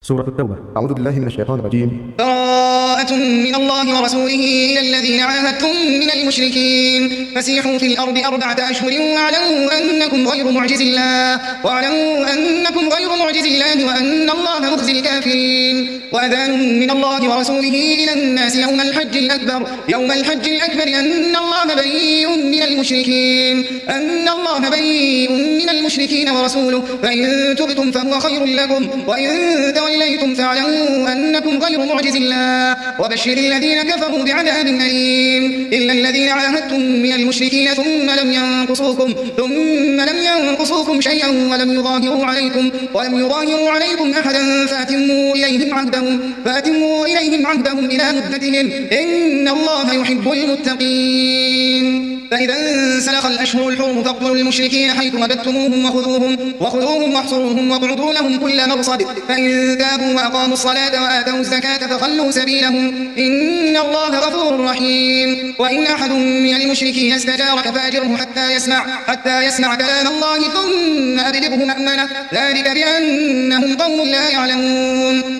سورة التوبة. أعوذ بالله من الشيطان الرجيم. براءة من الله ورسوله إلى الذين عاهدتم من المشركين فسيحوا في الأرض 4 أشهر واعلموا أنكم غير معجز الله وأن الله مخزي الكافرين. وأذان من الله ورسوله إلى الناس يوم الحج الأكبر أن الله بريء من المشركين ورسوله فإن تبتم فهو خير لكم وإن توليتم فاعلموا أنكم غير معجز الله وبشر الذين كفروا بعذاب أليم. إلا الذين عاهدتم من المشركين ثم لم ينقصوكم شيئا ولم يظاهروا عليكم أحدا فأتموا إليهم عهدهم إلى مدتهم إن الله يحب المتقين. فإذا انسلخ الأشهر الحرم فاقتلوا المشركين حيث وجدتموهم وخذوهم واحصروهم واقعدوا لهم كل مرصد فإن تابوا وأقاموا الصلاة وآتوا الزكاة فخلوا سبيلهم إن الله غفور رحيم. وإن أحد من المشركين استجارك فأجره حتى يسمع كلام الله ثم أبلغه مأمنه ذلك بأنهم قوم لا يعلمون.